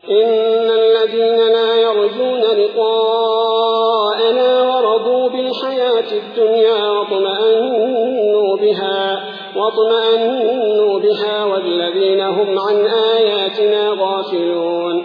إن الذين لا يرجون لقاءنا ورضوا بالحياة الدنيا واطمأنوا بها والذين هم عن آياتنا غافلون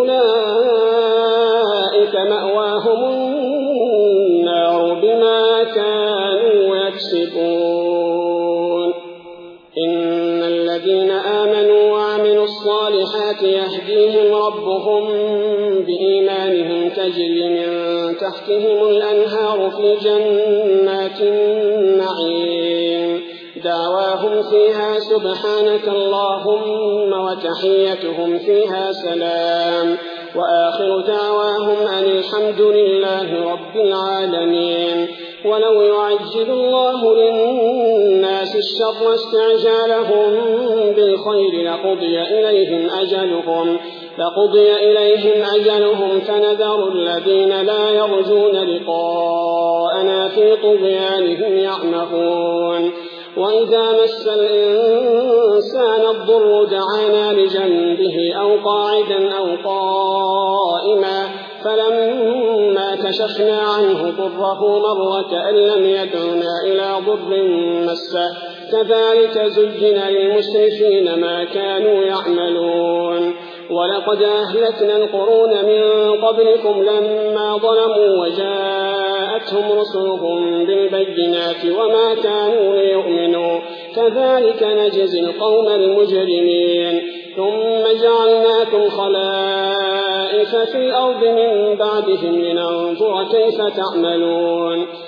أولئك مأواهم النار بما كانوا يكسبون. إن الذين آمنوا وعملوا الصالحات يهديهم ربهم بإيمانهم تجري من تحتهم الأنهار في جنات النعيم دعواهم فيها سبحانك اللهم وتحيتهم فيها سلام وآخر دعواهم أن الحمد لله رب العالمين. ولو يعجل الله للناس الشر استعجالهم بالخير لقضي إليهم أجلهم فنذر الذين لا يرجون لقاءنا في طغيانهم يعمهون. وإذا مس الإنسان الضر دعانا لجنبه أو قاعدا أو قائما فلما كشفنا عنه ضره مر كأن لم يدعنا إلى ضر مسه كذلك زين للمسرفين ما كانوا يعملون. ولقد أهلكنا القرون من قبلكم لما ظلموا وجاءتهم رسلهم بالبينات وما كانوا ليؤمنوا كذلك نجزي القوم المجرمين. ثم جعلناكم خلائف في الأرض من بعدهم لننظر كيف تعملون.